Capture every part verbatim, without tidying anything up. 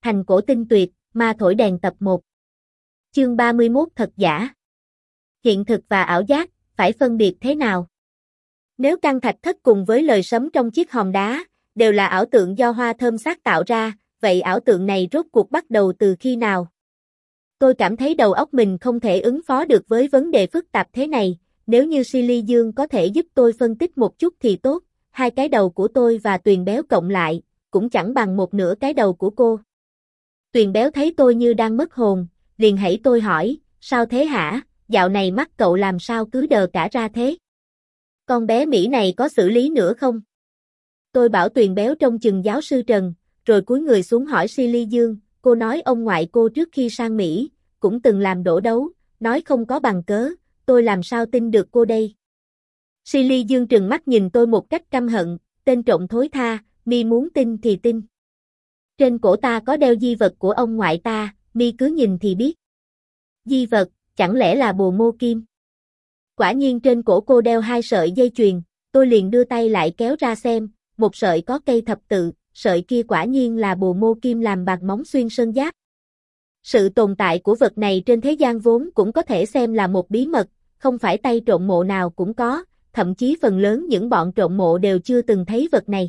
Thành cổ tinh tuyệt, ma thổi đèn tập một. Chương ba mươi mốt thật giả. Hiện thực và ảo giác, phải phân biệt thế nào? Nếu căn thạch thất cùng với lời sấm trong chiếc hòm đá, đều là ảo tượng do hoa thơm xác tạo ra, vậy ảo tượng này rốt cuộc bắt đầu từ khi nào? Tôi cảm thấy đầu óc mình không thể ứng phó được với vấn đề phức tạp thế này, nếu như Silly Dương có thể giúp tôi phân tích một chút thì tốt, hai cái đầu của tôi và Tuyền Béo cộng lại, cũng chẳng bằng một nửa cái đầu của cô. Tuyền Béo thấy tôi như đang mất hồn, liền hãy tôi hỏi, sao thế hả, dạo này mắt cậu làm sao cứ đờ cả ra thế? Con bé Mỹ này có xử lý nữa không? Tôi bảo Tuyền Béo trông chừng giáo sư Trần, rồi cúi người xuống hỏi Silly Dương, cô nói ông ngoại cô trước khi sang Mỹ, cũng từng làm đổ đấu, nói không có bằng cớ, tôi làm sao tin được cô đây? Silly Dương trừng mắt nhìn tôi một cách căm hận, tên trộm thối tha, mi muốn tin thì tin. Trên cổ ta có đeo di vật của ông ngoại ta, mi cứ nhìn thì biết. Di vật, chẳng lẽ là bồ mô kim? Quả nhiên trên cổ cô đeo hai sợi dây chuyền, tôi liền đưa tay lại kéo ra xem, một sợi có cây thập tự, sợi kia quả nhiên là bồ mô kim làm bằng móng xuyên sơn giáp. Sự tồn tại của vật này trên thế gian vốn cũng có thể xem là một bí mật, không phải tay trộm mộ nào cũng có, thậm chí phần lớn những bọn trộm mộ đều chưa từng thấy vật này.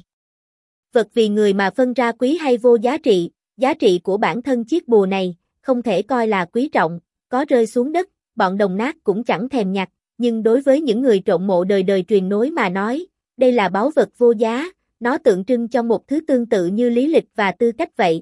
Vật vì người mà phân ra quý hay vô giá trị, giá trị của bản thân chiếc bùa này, không thể coi là quý trọng, có rơi xuống đất, bọn đồng nát cũng chẳng thèm nhặt, nhưng đối với những người trộm mộ đời đời truyền nối mà nói, đây là báu vật vô giá, nó tượng trưng cho một thứ tương tự như lý lịch và tư cách vậy.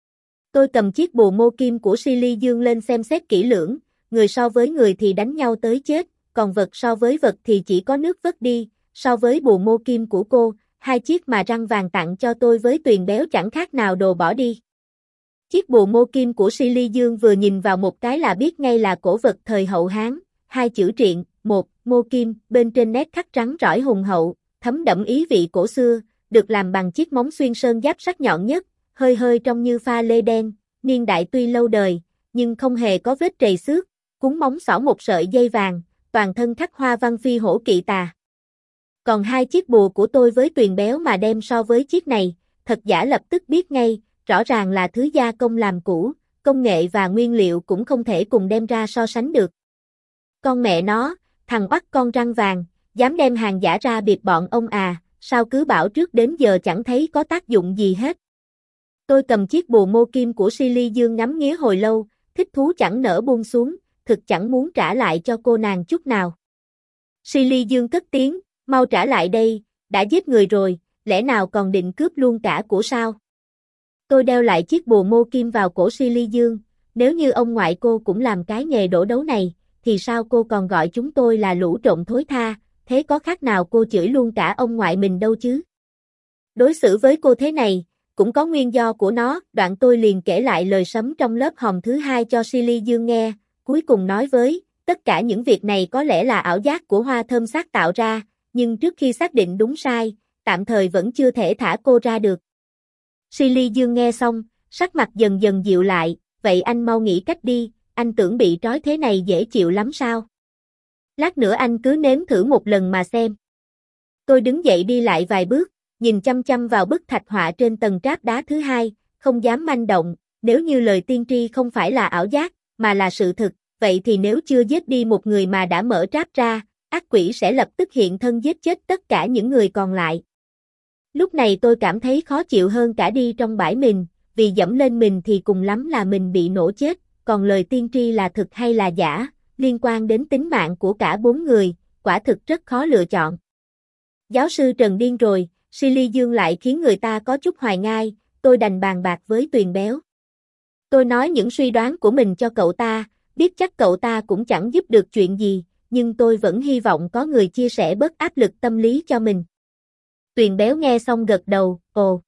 Tôi cầm chiếc bùa mô kim của Silly Dương lên xem xét kỹ lưỡng, người so với người thì đánh nhau tới chết, còn vật so với vật thì chỉ có nước vớt đi, so với bùa mô kim của cô, hai chiếc mà răng vàng tặng cho tôi với Tuyền Béo chẳng khác nào đồ bỏ đi. Chiếc bùa mô kim của Silly Dương vừa nhìn vào một cái là biết ngay là cổ vật thời hậu Hán, hai chữ triện, một, mô kim, bên trên nét khắc trắng rõi hùng hậu, thấm đậm ý vị cổ xưa, được làm bằng chiếc móng xuyên sơn giáp sắc nhọn nhất, hơi hơi trông như pha lê đen, niên đại tuy lâu đời, nhưng không hề có vết trầy xước, cuốn móng xỏ một sợi dây vàng, toàn thân khắc hoa văn phi hổ kỵ tà. Còn hai chiếc bùa của tôi với Tuyền Béo mà đem so với chiếc này, thật giả lập tức biết ngay, rõ ràng là thứ gia công làm cũ, công nghệ và nguyên liệu cũng không thể cùng đem ra so sánh được. Con mẹ nó, thằng oắt con răng vàng, dám đem hàng giả ra bịp bọn ông à, sao cứ bảo trước đến giờ chẳng thấy có tác dụng gì hết. Tôi cầm chiếc bùa mô kim của Silly Dương ngắm nghía hồi lâu, thích thú chẳng nỡ buông xuống, thực chẳng muốn trả lại cho cô nàng chút nào. Silly Dương cất tiếng, mau trả lại đây, đã giết người rồi, lẽ nào còn định cướp luôn cả của sao? Tôi đeo lại chiếc bùa mô kim vào cổ Silly Dương, nếu như ông ngoại cô cũng làm cái nghề đổ đấu này, thì sao cô còn gọi chúng tôi là lũ trộm thối tha, thế có khác nào cô chửi luôn cả ông ngoại mình đâu chứ? Đối xử với cô thế này, cũng có nguyên do của nó, đoạn tôi liền kể lại lời sấm trong lớp hòm thứ hai cho Silly Dương nghe, cuối cùng nói với, tất cả những việc này có lẽ là ảo giác của hoa thơm xác tạo ra, nhưng trước khi xác định đúng sai, tạm thời vẫn chưa thể thả cô ra được. Silly Dương nghe xong, sắc mặt dần dần dịu lại, vậy anh mau nghĩ cách đi, anh tưởng bị trói thế này dễ chịu lắm sao? Lát nữa anh cứ nếm thử một lần mà xem. Tôi đứng dậy đi lại vài bước, nhìn chăm chăm vào bức thạch họa trên tầng tráp đá thứ hai, không dám manh động, nếu như lời tiên tri không phải là ảo giác, mà là sự thực, vậy thì nếu chưa giết đi một người mà đã mở tráp ra, ác quỷ sẽ lập tức hiện thân giết chết tất cả những người còn lại. Lúc này tôi cảm thấy khó chịu hơn cả đi trong bãi mình, vì dẫm lên mình thì cùng lắm là mình bị nổ chết, còn lời tiên tri là thực hay là giả, liên quan đến tính mạng của cả bốn người, quả thực rất khó lựa chọn. Giáo sư Trần điên rồi, Silly Dương lại khiến người ta có chút hoài nghi, tôi đành bàn bạc với Tuyền Béo. Tôi nói những suy đoán của mình cho cậu ta, biết chắc cậu ta cũng chẳng giúp được chuyện gì, nhưng tôi vẫn hy vọng có người chia sẻ bớt áp lực tâm lý cho mình. Tuyền Béo nghe xong gật đầu, ồ.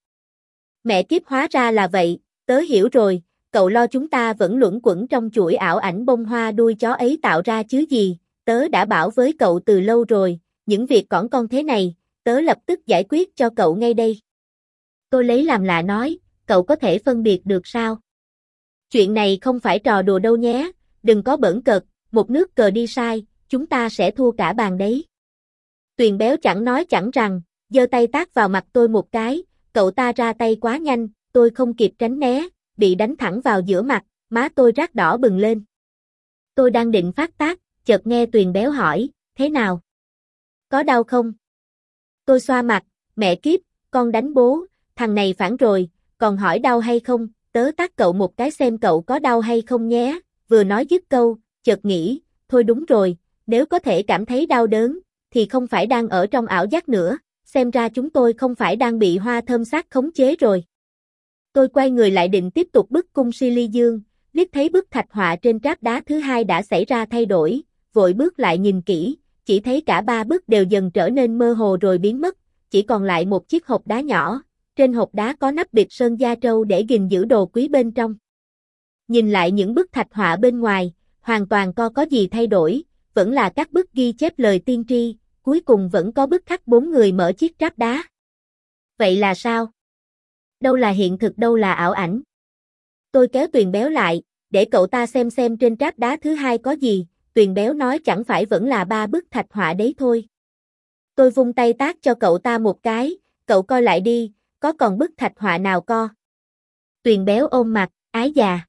Mẹ kiếp hóa ra là vậy, tớ hiểu rồi, cậu lo chúng ta vẫn luẩn quẩn trong chuỗi ảo ảnh bông hoa đuôi chó ấy tạo ra chứ gì, tớ đã bảo với cậu từ lâu rồi, những việc cỏn con thế này, tớ lập tức giải quyết cho cậu ngay đây. Tôi lấy làm lạ nói, cậu có thể phân biệt được sao? Chuyện này không phải trò đùa đâu nhé, đừng có bỡn cợt, một nước cờ đi sai, chúng ta sẽ thua cả bàn đấy. Tuyền Béo chẳng nói chẳng rằng, giơ tay tát vào mặt tôi một cái, cậu ta ra tay quá nhanh, tôi không kịp tránh né, bị đánh thẳng vào giữa mặt, má tôi rát đỏ bừng lên. Tôi đang định phát tác, chợt nghe Tuyền béo hỏi, thế nào? Có đau không? Tôi xoa mặt, mẹ kiếp, con đánh bố, thằng này phản rồi, còn hỏi đau hay không, tớ tát cậu một cái xem cậu có đau hay không nhé, vừa nói dứt câu, chợt nghĩ, thôi đúng rồi, nếu có thể cảm thấy đau đớn, thì không phải đang ở trong ảo giác nữa, xem ra chúng tôi không phải đang bị hoa thơm sát khống chế rồi. Tôi quay người lại định tiếp tục bức cung Silly Dương, liếc thấy bức thạch họa trên tráp đá thứ hai đã xảy ra thay đổi, vội bước lại nhìn kỹ, chỉ thấy cả ba bức đều dần trở nên mơ hồ rồi biến mất, chỉ còn lại một chiếc hộp đá nhỏ, trên hộp đá có nắp bịt sơn da trâu để gìn giữ đồ quý bên trong. Nhìn lại những bức thạch họa bên ngoài, hoàn toàn co có gì thay đổi, vẫn là các bức ghi chép lời tiên tri, cuối cùng vẫn có bức khắc bốn người mở chiếc tráp đá. Vậy là sao? Đâu là hiện thực đâu là ảo ảnh? Tôi kéo Tuyền béo lại, để cậu ta xem xem trên tráp đá thứ hai có gì, Tuyền béo nói chẳng phải vẫn là ba bức thạch họa đấy thôi. Tôi vung tay tát cho cậu ta một cái, cậu coi lại đi, có còn bức thạch họa nào co? Tuyền béo ôm mặt, ái già.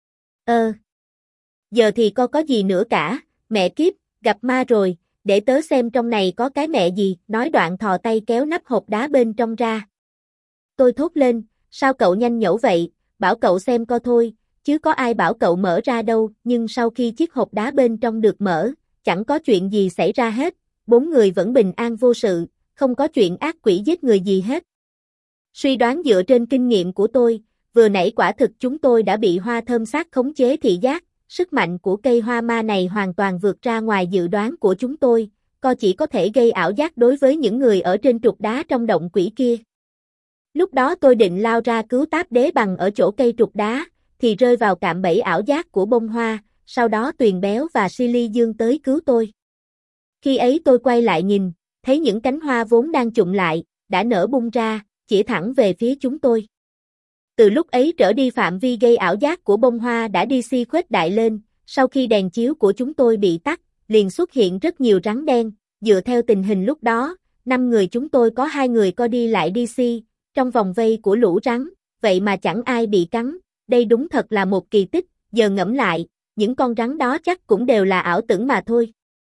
Ơ. Giờ thì co có gì nữa cả, mẹ kiếp, gặp ma rồi, để tớ xem trong này có cái mẹ gì, nói đoạn thò tay kéo nắp hộp đá bên trong ra. Tôi thốt lên, sao cậu nhanh nhẩu vậy, bảo cậu xem co thôi, chứ có ai bảo cậu mở ra đâu, nhưng sau khi chiếc hộp đá bên trong được mở, chẳng có chuyện gì xảy ra hết, bốn người vẫn bình an vô sự, không có chuyện ác quỷ giết người gì hết. Suy đoán dựa trên kinh nghiệm của tôi, vừa nãy quả thực chúng tôi đã bị hoa thơm sát khống chế thị giác, sức mạnh của cây hoa ma này hoàn toàn vượt ra ngoài dự đoán của chúng tôi, co chỉ có thể gây ảo giác đối với những người ở trên trục đá trong động quỷ kia. Lúc đó tôi định lao ra cứu Táp Đế Bằng ở chỗ cây trục đá, thì rơi vào cạm bẫy ảo giác của bông hoa, sau đó Tuyền béo và Silly Dương tới cứu tôi. Khi ấy tôi quay lại nhìn, thấy những cánh hoa vốn đang chụm lại, đã nở bung ra, chỉ thẳng về phía chúng tôi. Từ lúc ấy trở đi phạm vi gây ảo giác của bông hoa đã đi si khuếch đại lên, sau khi đèn chiếu của chúng tôi bị tắt, liền xuất hiện rất nhiều rắn đen, dựa theo tình hình lúc đó, năm người chúng tôi có hai người co đi lại đi si, trong vòng vây của lũ rắn, vậy mà chẳng ai bị cắn, đây đúng thật là một kỳ tích, giờ ngẫm lại, những con rắn đó chắc cũng đều là ảo tưởng mà thôi.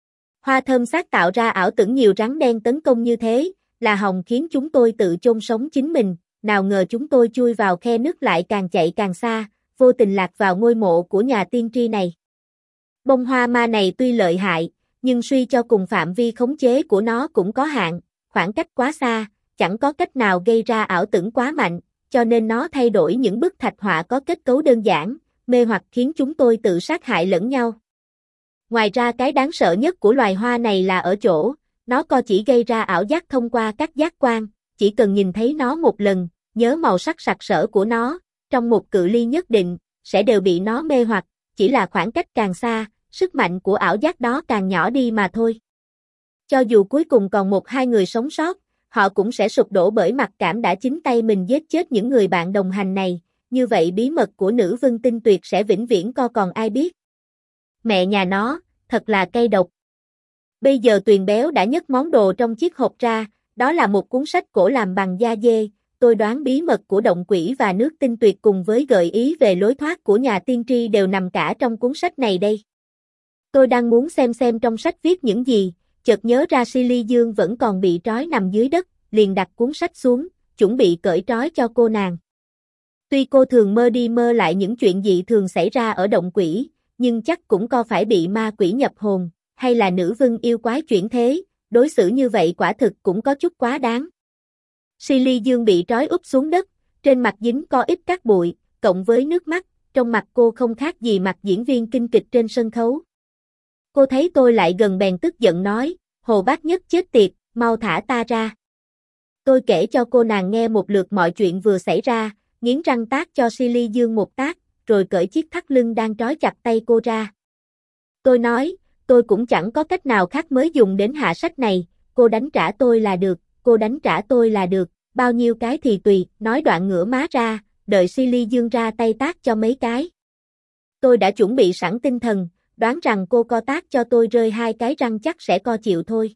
Hoa thơm sát tạo ra ảo tưởng nhiều rắn đen tấn công như thế, là hòng khiến chúng tôi tự chôn sống chính mình, nào ngờ chúng tôi chui vào khe nứt lại càng chạy càng xa, vô tình lạc vào ngôi mộ của nhà tiên tri này. Bông hoa ma này tuy lợi hại, nhưng suy cho cùng phạm vi khống chế của nó cũng có hạn, khoảng cách quá xa, chẳng có cách nào gây ra ảo tưởng quá mạnh, cho nên nó thay đổi những bức thạch họa có kết cấu đơn giản, mê hoặc khiến chúng tôi tự sát hại lẫn nhau. Ngoài ra cái đáng sợ nhất của loài hoa này là ở chỗ, nó co chỉ gây ra ảo giác thông qua các giác quan, chỉ cần nhìn thấy nó một lần, nhớ màu sắc sặc sỡ của nó, trong một cự ly nhất định, sẽ đều bị nó mê hoặc, chỉ là khoảng cách càng xa, sức mạnh của ảo giác đó càng nhỏ đi mà thôi. Cho dù cuối cùng còn một hai người sống sót, họ cũng sẽ sụp đổ bởi mặc cảm đã chính tay mình giết chết những người bạn đồng hành này, như vậy bí mật của nữ vân tinh tuyệt sẽ vĩnh viễn co còn ai biết. Mẹ nhà nó, thật là cay độc. Bây giờ Tuyền béo đã nhấc món đồ trong chiếc hộp ra, đó là một cuốn sách cổ làm bằng da dê, tôi đoán bí mật của động quỷ và nước tinh tuyệt cùng với gợi ý về lối thoát của nhà tiên tri đều nằm cả trong cuốn sách này đây. Tôi đang muốn xem xem trong sách viết những gì, chợt nhớ ra Silly Dương vẫn còn bị trói nằm dưới đất, liền đặt cuốn sách xuống, chuẩn bị cởi trói cho cô nàng. Tuy cô thường mơ đi mơ lại những chuyện dị thường xảy ra ở động quỷ, nhưng chắc cũng có phải bị ma quỷ nhập hồn, hay là nữ vân yêu quái chuyển thế, đối xử như vậy quả thực cũng có chút quá đáng. Silly Dương bị trói úp xuống đất, trên mặt dính có ít cát bụi, cộng với nước mắt, trong mặt cô không khác gì mặt diễn viên kinh kịch trên sân khấu. Cô thấy tôi lại gần bèn tức giận nói, Hồ Bác Nhất chết tiệt, mau thả ta ra. Tôi kể cho cô nàng nghe một lượt mọi chuyện vừa xảy ra, nghiến răng tát cho Silly Dương một tát, rồi cởi chiếc thắt lưng đang trói chặt tay cô ra. Tôi nói, tôi cũng chẳng có cách nào khác mới dùng đến hạ sách này, cô đánh trả tôi là được, cô đánh trả tôi là được, bao nhiêu cái thì tùy, nói đoạn ngửa má ra, đợi Silly Dương ra tay tát cho mấy cái. Tôi đã chuẩn bị sẵn tinh thần, đoán rằng cô co tát cho tôi rơi hai cái răng chắc sẽ co chịu thôi.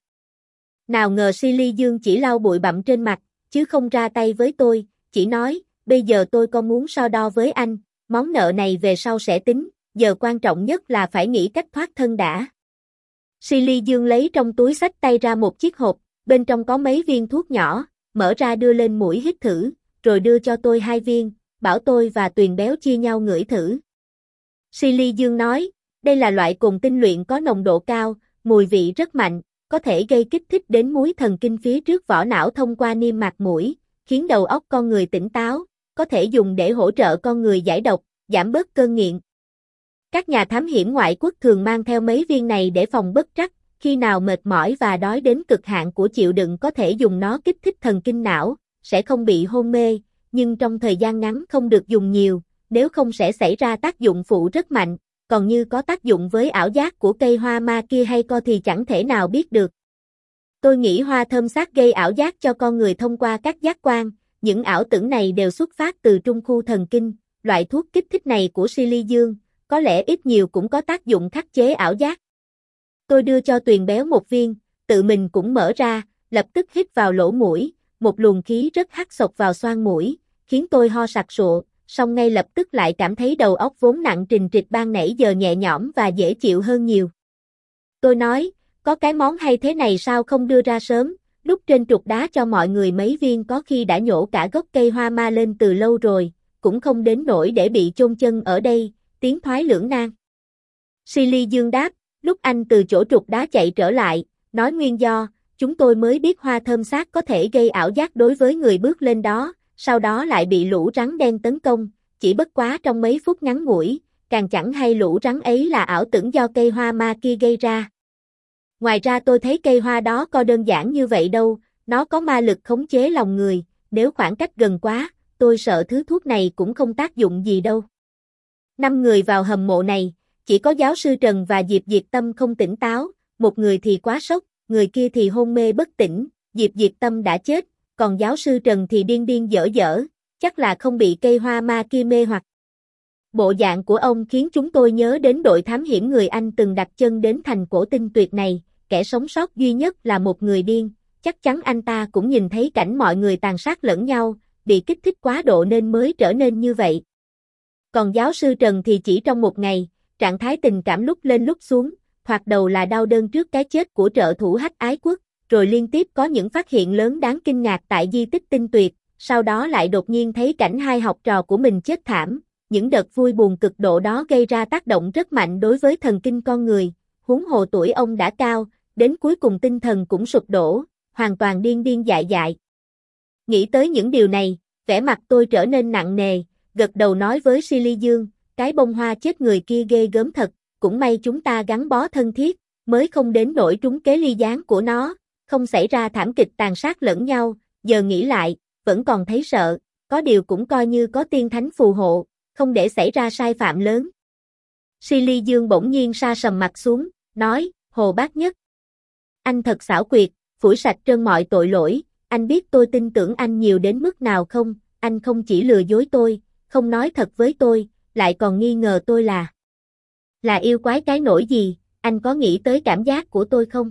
Nào ngờ Silly Dương chỉ lau bụi bặm trên mặt, chứ không ra tay với tôi, chỉ nói, bây giờ tôi có muốn so đo với anh, món nợ này về sau sẽ tính, giờ quan trọng nhất là phải nghĩ cách thoát thân đã. Silly Dương lấy trong túi xách tay ra một chiếc hộp, bên trong có mấy viên thuốc nhỏ, mở ra đưa lên mũi hít thử, rồi đưa cho tôi hai viên, bảo tôi và Tuyền Béo chia nhau ngửi thử. Silly Dương nói, đây là loại cồn tinh luyện có nồng độ cao, mùi vị rất mạnh, có thể gây kích thích đến múi thần kinh phía trước vỏ não thông qua niêm mạc mũi, khiến đầu óc con người tỉnh táo, có thể dùng để hỗ trợ con người giải độc, giảm bớt cơn nghiện. Các nhà thám hiểm ngoại quốc thường mang theo mấy viên này để phòng bất trắc, khi nào mệt mỏi và đói đến cực hạn của chịu đựng có thể dùng nó kích thích thần kinh não, sẽ không bị hôn mê, nhưng trong thời gian ngắn không được dùng nhiều, nếu không sẽ xảy ra tác dụng phụ rất mạnh, còn như có tác dụng với ảo giác của cây hoa ma kia hay co thì chẳng thể nào biết được. Tôi nghĩ hoa thơm xác gây ảo giác cho con người thông qua các giác quan, những ảo tưởng này đều xuất phát từ trung khu thần kinh, loại thuốc kích thích này của Silly Dương, có lẽ ít nhiều cũng có tác dụng khắc chế ảo giác. Tôi đưa cho Tuyền Béo một viên, tự mình cũng mở ra, lập tức hít vào lỗ mũi, một luồng khí rất hắc xộc vào xoang mũi, khiến tôi ho sặc sụa, song ngay lập tức lại cảm thấy đầu óc vốn nặng trịch trịch ban nãy giờ nhẹ nhõm và dễ chịu hơn nhiều. Tôi nói, có cái món hay thế này sao không đưa ra sớm, đút trên trục đá cho mọi người mấy viên có khi đã nhổ cả gốc cây hoa ma lên từ lâu rồi, cũng không đến nỗi để bị chôn chân ở đây, tiến thoái lưỡng nan. Silly Dương đáp, lúc anh từ chỗ trục đá chạy trở lại, nói nguyên do, chúng tôi mới biết hoa thơm xác có thể gây ảo giác đối với người bước lên đó, sau đó lại bị lũ rắn đen tấn công, chỉ bất quá trong mấy phút ngắn ngủi, càng chẳng hay lũ rắn ấy là ảo tưởng do cây hoa ma kia gây ra. Ngoài ra tôi thấy cây hoa đó có đơn giản như vậy đâu, nó có ma lực khống chế lòng người, nếu khoảng cách gần quá, tôi sợ thứ thuốc này cũng không tác dụng gì đâu. Năm người vào hầm mộ này, chỉ có giáo sư Trần và Diệp Diệt Tâm không tỉnh táo, một người thì quá sốc, người kia thì hôn mê bất tỉnh, Diệp Diệt Tâm đã chết, còn giáo sư Trần thì điên điên dở dở, chắc là không bị cây hoa ma kia mê hoặc. Bộ dạng của ông khiến chúng tôi nhớ đến đội thám hiểm người Anh từng đặt chân đến thành cổ tinh tuyệt này, kẻ sống sót duy nhất là một người điên, chắc chắn anh ta cũng nhìn thấy cảnh mọi người tàn sát lẫn nhau, bị kích thích quá độ nên mới trở nên như vậy. Còn giáo sư Trần thì chỉ trong một ngày, trạng thái tình cảm lúc lên lúc xuống, thoạt đầu là đau đớn trước cái chết của trợ thủ Hách Ái Quốc, rồi liên tiếp có những phát hiện lớn đáng kinh ngạc tại di tích tinh tuyệt, sau đó lại đột nhiên thấy cảnh hai học trò của mình chết thảm, những đợt vui buồn cực độ đó gây ra tác động rất mạnh đối với thần kinh con người, huống hồ tuổi ông đã cao, đến cuối cùng tinh thần cũng sụp đổ, hoàn toàn điên điên dại dại. Nghĩ tới những điều này, vẻ mặt tôi trở nên nặng nề, gật đầu nói với Silly Dương, cái bông hoa chết người kia ghê gớm thật, cũng may chúng ta gắn bó thân thiết, mới không đến nỗi trúng kế ly gián của nó, không xảy ra thảm kịch tàn sát lẫn nhau, giờ nghĩ lại, vẫn còn thấy sợ, có điều cũng coi như có tiên thánh phù hộ, không để xảy ra sai phạm lớn. Silly Dương bỗng nhiên sa sầm mặt xuống, nói, Hồ Bác Nhất. Anh thật xảo quyệt, phủi sạch trơn mọi tội lỗi, anh biết tôi tin tưởng anh nhiều đến mức nào không, anh không chỉ lừa dối tôi, không nói thật với tôi, lại còn nghi ngờ tôi là là yêu quái cái nỗi gì, anh có nghĩ tới cảm giác của tôi không?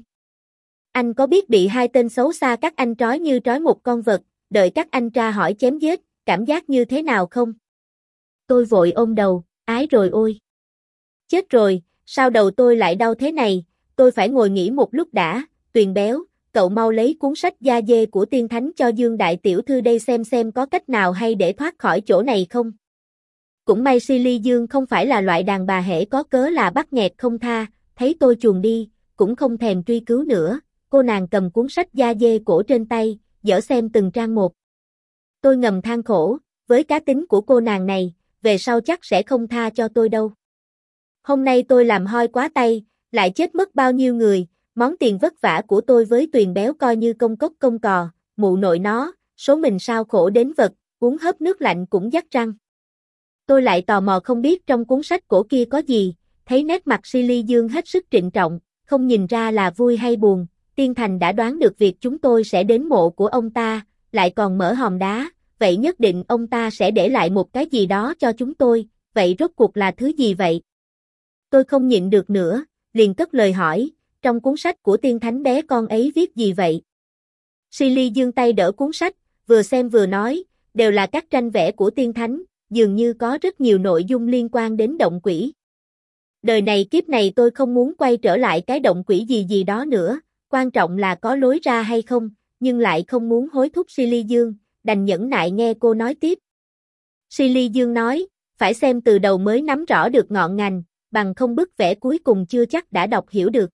Anh có biết bị hai tên xấu xa các anh trói như trói một con vật, đợi các anh tra hỏi chém giết, cảm giác như thế nào không? Tôi vội ôm đầu, ái rồi ôi. Chết rồi, sao đầu tôi lại đau thế này, tôi phải ngồi nghỉ một lúc đã, Tuyền Béo, cậu mau lấy cuốn sách da dê của tiên thánh cho Dương đại tiểu thư đây xem xem có cách nào hay để thoát khỏi chỗ này không. Cũng may Silly Dương không phải là loại đàn bà hễ có cớ là bắt nghẹt không tha, thấy tôi chuồn đi, cũng không thèm truy cứu nữa, cô nàng cầm cuốn sách da dê cổ trên tay, dở xem từng trang một. Tôi ngầm than khổ, với cá tính của cô nàng này, về sau chắc sẽ không tha cho tôi đâu. Hôm nay tôi làm hoi quá tay, lại chết mất bao nhiêu người, món tiền vất vả của tôi với Tuyền Béo coi như công cốc công cò, mụ nội nó, số mình sao khổ đến vật, uống hớp nước lạnh cũng dắt răng. Tôi lại tò mò không biết trong cuốn sách cổ kia có gì, thấy nét mặt Silly Dương hết sức trịnh trọng, không nhìn ra là vui hay buồn, Tiên Thành đã đoán được việc chúng tôi sẽ đến mộ của ông ta, lại còn mở hòm đá, vậy nhất định ông ta sẽ để lại một cái gì đó cho chúng tôi, vậy rốt cuộc là thứ gì vậy? Tôi không nhịn được nữa, liền cất lời hỏi, trong cuốn sách của tiên thánh bé con ấy viết gì vậy? Silly Dương tay đỡ cuốn sách, vừa xem vừa nói, đều là các tranh vẽ của tiên thánh, dường như có rất nhiều nội dung liên quan đến động quỷ. Đời này kiếp này tôi không muốn quay trở lại cái động quỷ gì gì đó nữa, quan trọng là có lối ra hay không, nhưng lại không muốn hối thúc Silly Dương, đành nhẫn nại nghe cô nói tiếp. Silly Dương nói, phải xem từ đầu mới nắm rõ được ngọn ngành, bằng không bức vẽ cuối cùng chưa chắc đã đọc hiểu được.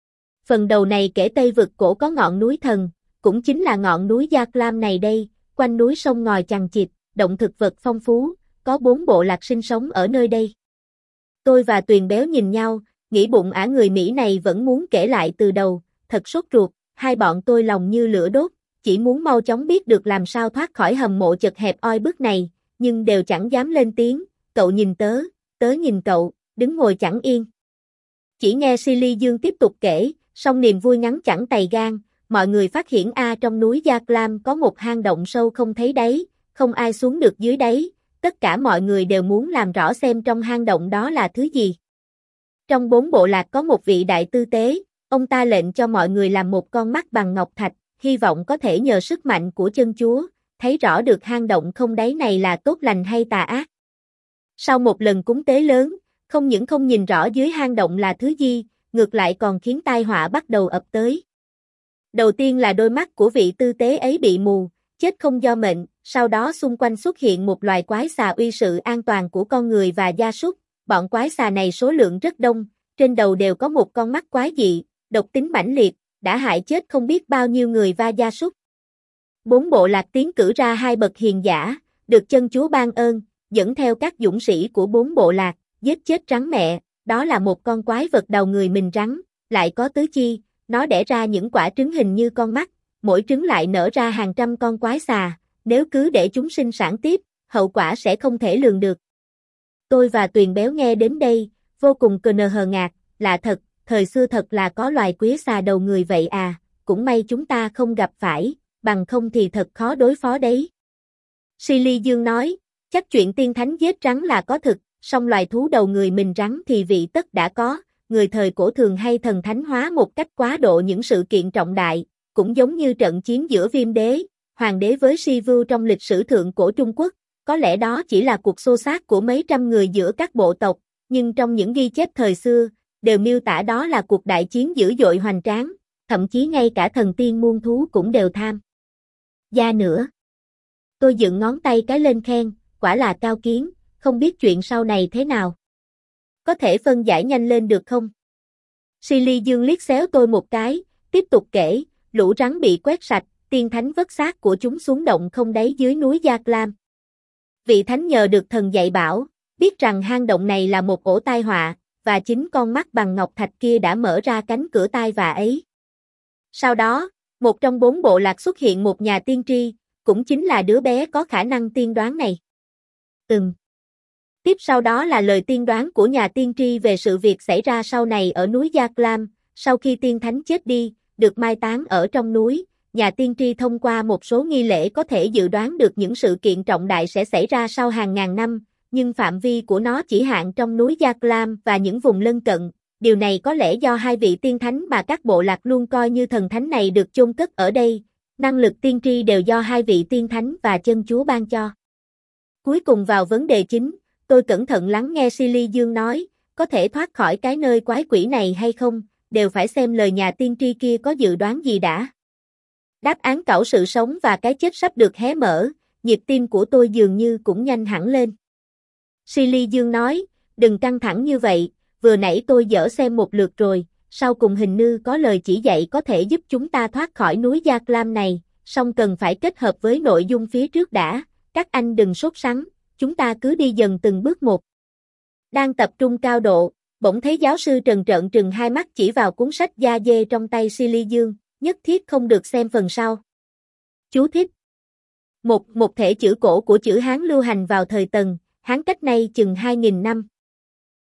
Phần đầu này kể Tây vực cổ có ngọn núi thần, cũng chính là ngọn núi Gia Clam này đây, quanh núi sông ngòi chằng chịt, động thực vật phong phú, có bốn bộ lạc sinh sống ở nơi đây. Tôi và Tuyền Béo nhìn nhau, nghĩ bụng ả người Mỹ này vẫn muốn kể lại từ đầu, thật sốt ruột, hai bọn tôi lòng như lửa đốt, chỉ muốn mau chóng biết được làm sao thoát khỏi hầm mộ chật hẹp oi bức này, nhưng đều chẳng dám lên tiếng, cậu nhìn tớ, tớ nhìn cậu, đứng ngồi chẳng yên. Chỉ nghe Silly Dương tiếp tục kể, song niềm vui ngắn chẳng tày gan, mọi người phát hiện a trong núi Gia Clam có một hang động sâu không thấy đáy, không ai xuống được dưới đáy, tất cả mọi người đều muốn làm rõ xem trong hang động đó là thứ gì. Trong bốn bộ lạc có một vị đại tư tế, ông ta lệnh cho mọi người làm một con mắt bằng ngọc thạch, hy vọng có thể nhờ sức mạnh của chân chúa, thấy rõ được hang động không đáy này là tốt lành hay tà ác. Sau một lần cúng tế lớn, không những không nhìn rõ dưới hang động là thứ gì, ngược lại còn khiến tai họa bắt đầu ập tới. Đầu tiên là đôi mắt của vị tư tế ấy bị mù, chết không do mệnh, sau đó xung quanh xuất hiện một loài quái xà uy sự an toàn của con người và gia súc, bọn quái xà này số lượng rất đông, trên đầu đều có một con mắt quái dị, độc tính mãnh liệt, đã hại chết không biết bao nhiêu người và gia súc. Bốn bộ lạc tiến cử ra hai bậc hiền giả, được chân chúa ban ơn, dẫn theo các dũng sĩ của bốn bộ lạc, giết chết rắn mẹ, đó là một con quái vật đầu người mình rắn, lại có tứ chi, nó đẻ ra những quả trứng hình như con mắt, mỗi trứng lại nở ra hàng trăm con quái xà, nếu cứ để chúng sinh sản tiếp, hậu quả sẽ không thể lường được. Tôi và Tuyền Béo nghe đến đây, vô cùng cờ nờ hờ ngạc, lạ thật, thời xưa thật là có loài quái xà đầu người vậy à, cũng may chúng ta không gặp phải, bằng không thì thật khó đối phó đấy. Silly Dương nói, chắc chuyện tiên thánh giết rắn là có thực, song loài thú đầu người mình rắn thì vị tất đã có, người thời cổ thường hay thần thánh hóa một cách quá độ những sự kiện trọng đại, cũng giống như trận chiến giữa Viêm Đế, Hoàng đế với Sivu trong lịch sử thượng cổ Trung Quốc, có lẽ đó chỉ là cuộc xô xát của mấy trăm người giữa các bộ tộc, nhưng trong những ghi chép thời xưa, đều miêu tả đó là cuộc đại chiến dữ dội hoành tráng, thậm chí ngay cả thần tiên muôn thú cũng đều tham gia nữa. Tôi dựng ngón tay cái lên khen, quả là cao kiến, không biết chuyện sau này thế nào. Có thể phân giải nhanh lên được không? Silly Dương liếc xéo tôi một cái, tiếp tục kể, lũ rắn bị quét sạch, tiên thánh vất xác của chúng xuống động không đáy dưới núi Gia Clam. Vị thánh nhờ được thần dạy bảo, biết rằng hang động này là một ổ tai họa, và chính con mắt bằng ngọc thạch kia đã mở ra cánh cửa tai vạ ấy. Sau đó, một trong bốn bộ lạc xuất hiện một nhà tiên tri, cũng chính là đứa bé có khả năng tiên đoán này. Ừm. Tiếp sau đó là lời tiên đoán của nhà tiên tri về sự việc xảy ra sau này ở núi Gia Clam, sau khi tiên thánh chết đi, được mai táng ở trong núi, nhà tiên tri thông qua một số nghi lễ có thể dự đoán được những sự kiện trọng đại sẽ xảy ra sau hàng ngàn năm, nhưng phạm vi của nó chỉ hạn trong núi Gia Clam và những vùng lân cận. Điều này có lẽ do hai vị tiên thánh mà các bộ lạc luôn coi như thần thánh này được chôn cất ở đây, năng lực tiên tri đều do hai vị tiên thánh và chân chúa ban cho. Cuối cùng vào vấn đề chính, tôi cẩn thận lắng nghe Silly Dương nói, có thể thoát khỏi cái nơi quái quỷ này hay không, đều phải xem lời nhà tiên tri kia có dự đoán gì đã. Đáp án cẩu sự sống và cái chết sắp được hé mở, nhịp tim của tôi dường như cũng nhanh hẳn lên. Silly Dương nói, đừng căng thẳng như vậy, vừa nãy tôi dở xem một lượt rồi, sau cùng hình như có lời chỉ dạy có thể giúp chúng ta thoát khỏi núi Gia Clam này, song cần phải kết hợp với nội dung phía trước đã, các anh đừng sốt sắng, chúng ta cứ đi dần từng bước một. Đang tập trung cao độ, bỗng thấy giáo sư trần trợn trừng hai mắt chỉ vào cuốn sách da dê trong tay Silly Dương, nhất thiết không được xem phần sau. Chú thích. Một, một thể chữ cổ của chữ Hán lưu hành vào thời Tần, Hán cách nay chừng hai nghìn năm.